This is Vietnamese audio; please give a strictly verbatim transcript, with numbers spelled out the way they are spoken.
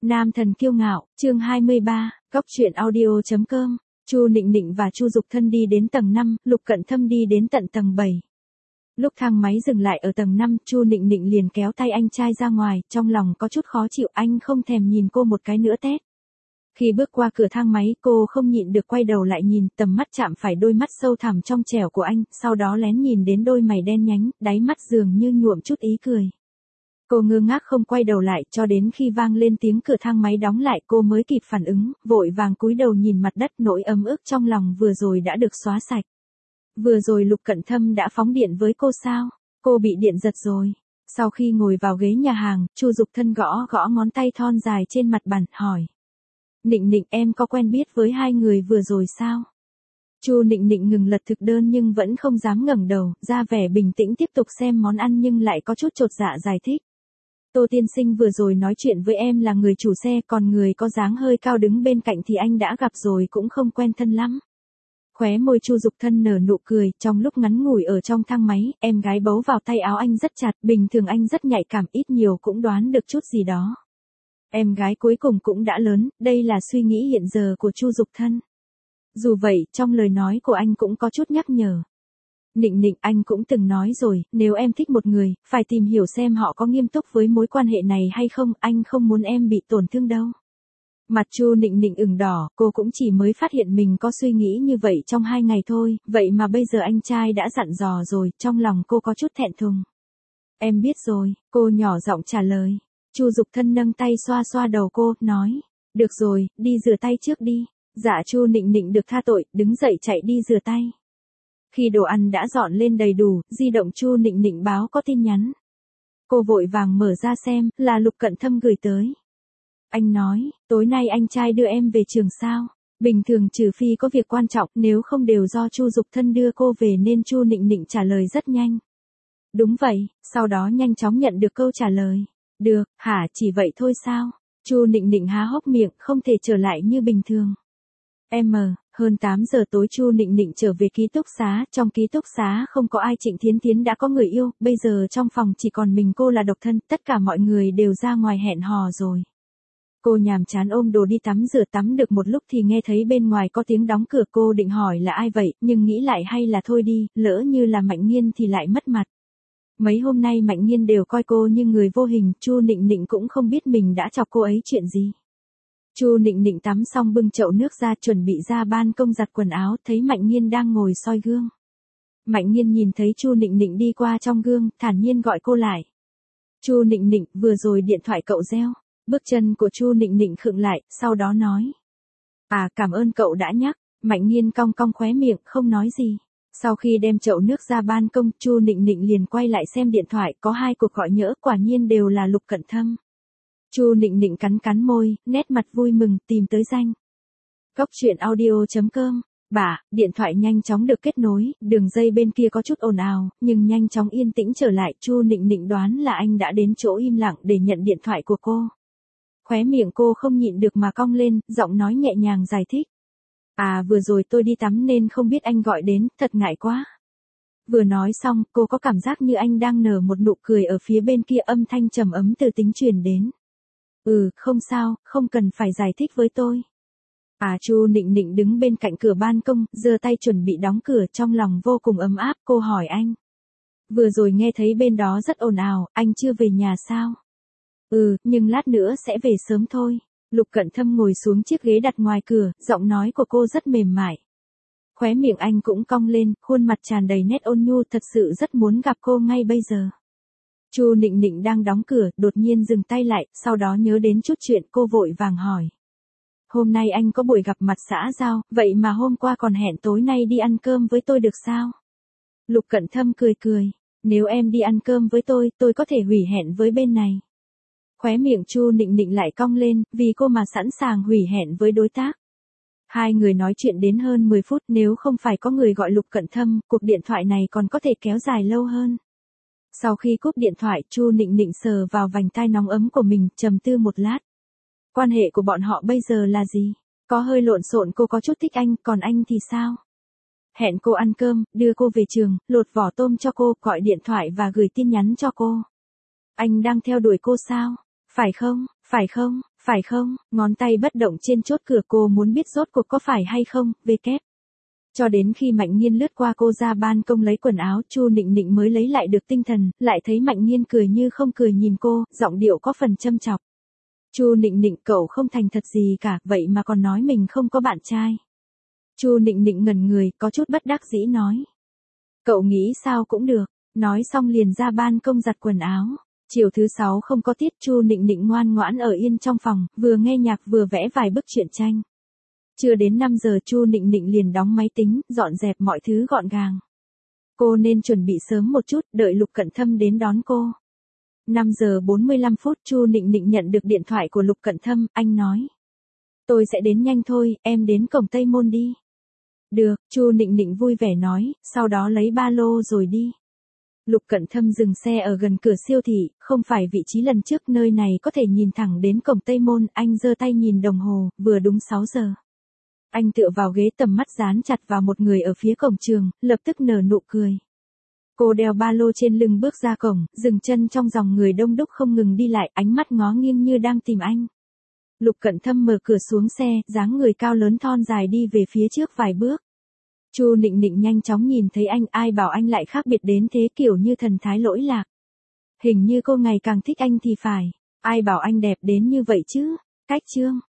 Nam thần kiêu ngạo, chương hai mươi ba, Cóc truyện audio chấm com. Chu Nịnh Nịnh và Chu Dục Thân đi đến tầng năm, Lục Cận Thâm đi đến tận tầng bảy. Lúc thang máy dừng lại ở tầng năm, Chu Nịnh Nịnh liền kéo tay anh trai ra ngoài, trong lòng có chút khó chịu, anh không thèm nhìn cô một cái nữa tét. Khi bước qua cửa thang máy, cô không nhịn được quay đầu lại nhìn, tầm mắt chạm phải đôi mắt sâu thẳm trong trẻo của anh, sau đó lén nhìn đến đôi mày đen nhánh, đáy mắt dường như nhuộm chút ý cười. Cô ngơ ngác không quay đầu lại, cho đến khi vang lên tiếng cửa thang máy đóng lại cô mới kịp phản ứng, vội vàng cúi đầu nhìn mặt đất, nỗi ấm ức trong lòng vừa rồi đã được xóa sạch. Vừa rồi Lục Cận Thâm đã phóng điện với cô sao? Cô bị điện giật rồi. Sau khi ngồi vào ghế nhà hàng, Chu Dục Thân gõ gõ ngón tay thon dài trên mặt bàn, hỏi. Nịnh Nịnh, em có quen biết với hai người vừa rồi sao? Chu Nịnh Nịnh ngừng lật thực đơn nhưng vẫn không dám ngẩng đầu, ra vẻ bình tĩnh tiếp tục xem món ăn nhưng lại có chút chột dạ giải thích. Tô tiên sinh vừa rồi nói chuyện với em là người chủ xe, còn người có dáng hơi cao đứng bên cạnh thì anh đã gặp rồi, cũng không quen thân lắm. Khóe môi Chu Dục Thân nở nụ cười, trong lúc ngắn ngủi ở trong thang máy, em gái bấu vào tay áo anh rất chặt, bình thường anh rất nhạy cảm, ít nhiều cũng đoán được chút gì đó. Em gái cuối cùng cũng đã lớn, đây là suy nghĩ hiện giờ của Chu Dục Thân. Dù vậy, trong lời nói của anh cũng có chút nhắc nhở. Nịnh Nịnh, anh cũng từng nói rồi, nếu em thích một người, phải tìm hiểu xem họ có nghiêm túc với mối quan hệ này hay không, anh không muốn em bị tổn thương đâu. Mặt Chu Nịnh Nịnh ửng đỏ, cô cũng chỉ mới phát hiện mình có suy nghĩ như vậy trong hai ngày thôi, vậy mà bây giờ anh trai đã dặn dò rồi, trong lòng cô có chút thẹn thùng. Em biết rồi, cô nhỏ giọng trả lời. Chu Dục Thân nâng tay xoa xoa đầu cô, nói. Được rồi, đi rửa tay trước đi. Dạ Chu Nịnh Nịnh được tha tội, đứng dậy chạy đi rửa tay. Khi đồ ăn đã dọn lên đầy đủ, di động Chu Nịnh Nịnh báo có tin nhắn. Cô vội vàng mở ra xem, là Lục Cận Thâm gửi tới. Anh nói, tối nay anh trai đưa em về trường sao? Bình thường trừ phi có việc quan trọng, nếu không đều do Chu Dục Thân đưa cô về nên Chu Nịnh Nịnh trả lời rất nhanh. Đúng vậy, sau đó nhanh chóng nhận được câu trả lời. Được, hả, chỉ vậy thôi sao? Chu Nịnh Nịnh há hốc miệng, không thể trở lại như bình thường. Em, hơn tám giờ tối Chu Nịnh Nịnh trở về ký túc xá, trong ký túc xá không có ai, Trịnh Thiến Thiến đã có người yêu, bây giờ trong phòng chỉ còn mình cô là độc thân, tất cả mọi người đều ra ngoài hẹn hò rồi. Cô nhàm chán ôm đồ đi tắm rửa, tắm được một lúc thì nghe thấy bên ngoài có tiếng đóng cửa, cô định hỏi là ai vậy, nhưng nghĩ lại hay là thôi đi, lỡ như là Mạnh Nghiên thì lại mất mặt. Mấy hôm nay Mạnh Nghiên đều coi cô như người vô hình, Chu Nịnh Nịnh cũng không biết mình đã chọc cô ấy chuyện gì. Chu Nịnh Nịnh tắm xong bưng chậu nước ra chuẩn bị ra ban công giặt quần áo, thấy Mạnh Nghiên đang ngồi soi gương. Mạnh Nghiên nhìn thấy Chu Nịnh Nịnh đi qua trong gương, thản nhiên gọi cô lại. Chu Nịnh Nịnh, vừa rồi điện thoại cậu reo. Bước chân của Chu Nịnh Nịnh khựng lại, sau đó nói. À, cảm ơn cậu đã nhắc. Mạnh Nghiên cong cong khóe miệng, không nói gì. Sau khi đem chậu nước ra ban công, Chu Nịnh Nịnh liền quay lại xem điện thoại, có hai cuộc gọi nhỡ, quả nhiên đều là Lục Cận Thâm. Chu Nịnh Nịnh cắn cắn môi, nét mặt vui mừng, tìm tới danh. Cóc truyện audio chấm com. Bả, điện thoại nhanh chóng được kết nối, đường dây bên kia có chút ồn ào, nhưng nhanh chóng yên tĩnh trở lại, Chu Nịnh Nịnh đoán là anh đã đến chỗ im lặng để nhận điện thoại của cô. Khóe miệng cô không nhịn được mà cong lên, giọng nói nhẹ nhàng giải thích. À, vừa rồi tôi đi tắm nên không biết anh gọi đến, thật ngại quá. Vừa nói xong, cô có cảm giác như anh đang nở một nụ cười ở phía bên kia, âm thanh trầm ấm từ tính truyền đến. Ừ, không sao, không cần phải giải thích với tôi. À, Chu Nịnh Nịnh đứng bên cạnh cửa ban công, giơ tay chuẩn bị đóng cửa, trong lòng vô cùng ấm áp, cô hỏi anh. Vừa rồi nghe thấy bên đó rất ồn ào, anh chưa về nhà sao? Ừ, nhưng lát nữa sẽ về sớm thôi. Lục Cận Thâm ngồi xuống chiếc ghế đặt ngoài cửa, giọng nói của cô rất mềm mại. Khóe miệng anh cũng cong lên, khuôn mặt tràn đầy nét ôn nhu, thật sự rất muốn gặp cô ngay bây giờ. Chu Nịnh Nịnh đang đóng cửa, đột nhiên dừng tay lại, sau đó nhớ đến chút chuyện, cô vội vàng hỏi. Hôm nay anh có buổi gặp mặt xã giao, vậy mà hôm qua còn hẹn tối nay đi ăn cơm với tôi được sao? Lục Cận Thâm cười cười, nếu em đi ăn cơm với tôi, tôi có thể hủy hẹn với bên này. Khóe miệng Chu Nịnh Nịnh lại cong lên, vì cô mà sẵn sàng hủy hẹn với đối tác. Hai người nói chuyện đến hơn mười phút, nếu không phải có người gọi Lục Cận Thâm, cuộc điện thoại này còn có thể kéo dài lâu hơn. Sau khi cúp điện thoại, Chu Nịnh Nịnh sờ vào vành tai nóng ấm của mình, trầm tư một lát. Quan hệ của bọn họ bây giờ là gì? Có hơi lộn xộn, cô có chút thích anh, còn anh thì sao? Hẹn cô ăn cơm, đưa cô về trường, lột vỏ tôm cho cô, gọi điện thoại và gửi tin nhắn cho cô. Anh đang theo đuổi cô sao? Phải không, phải không, Phải không? Ngón tay bất động trên chốt cửa, cô muốn biết rốt cuộc có phải hay không, về kép. Cho đến khi Mạnh Nghiên lướt qua cô ra ban công lấy quần áo, Chu Nịnh Nịnh mới lấy lại được tinh thần, lại thấy Mạnh Nghiên cười như không cười nhìn cô, giọng điệu có phần châm chọc. Chu Nịnh Nịnh, cậu không thành thật gì cả, vậy mà còn nói mình không có bạn trai. Chu Nịnh Nịnh ngẩn người, có chút bất đắc dĩ nói. Cậu nghĩ sao cũng được, nói xong liền ra ban công giặt quần áo. Chiều thứ sáu không có tiết, Chu Nịnh Nịnh ngoan ngoãn ở yên trong phòng, vừa nghe nhạc vừa vẽ vài bức truyện tranh. Chưa đến năm giờ Chu Nịnh Nịnh liền đóng máy tính, dọn dẹp mọi thứ gọn gàng. Cô nên chuẩn bị sớm một chút, đợi Lục Cận Thâm đến đón cô. năm giờ bốn mươi lăm phút Chu Nịnh Nịnh nhận được điện thoại của Lục Cận Thâm, anh nói. Tôi sẽ đến nhanh thôi, em đến cổng Tây Môn đi. Được, Chu Nịnh Nịnh vui vẻ nói, sau đó lấy ba lô rồi đi. Lục Cận Thâm dừng xe ở gần cửa siêu thị, không phải vị trí lần trước, nơi này có thể nhìn thẳng đến cổng Tây Môn, anh giơ tay nhìn đồng hồ, vừa đúng sáu giờ. Anh tựa vào ghế, tầm mắt dán chặt vào một người ở phía cổng trường, lập tức nở nụ cười. Cô đeo ba lô trên lưng bước ra cổng, dừng chân trong dòng người đông đúc không ngừng đi lại, ánh mắt ngó nghiêng như đang tìm anh. Lục Cận Thâm mở cửa xuống xe, dáng người cao lớn thon dài đi về phía trước vài bước. Chu Nịnh Nịnh nhanh chóng nhìn thấy anh, ai bảo anh lại khác biệt đến thế, kiểu như thần thái lỗi lạc. Hình như cô ngày càng thích anh thì phải, ai bảo anh đẹp đến như vậy chứ. Cách chương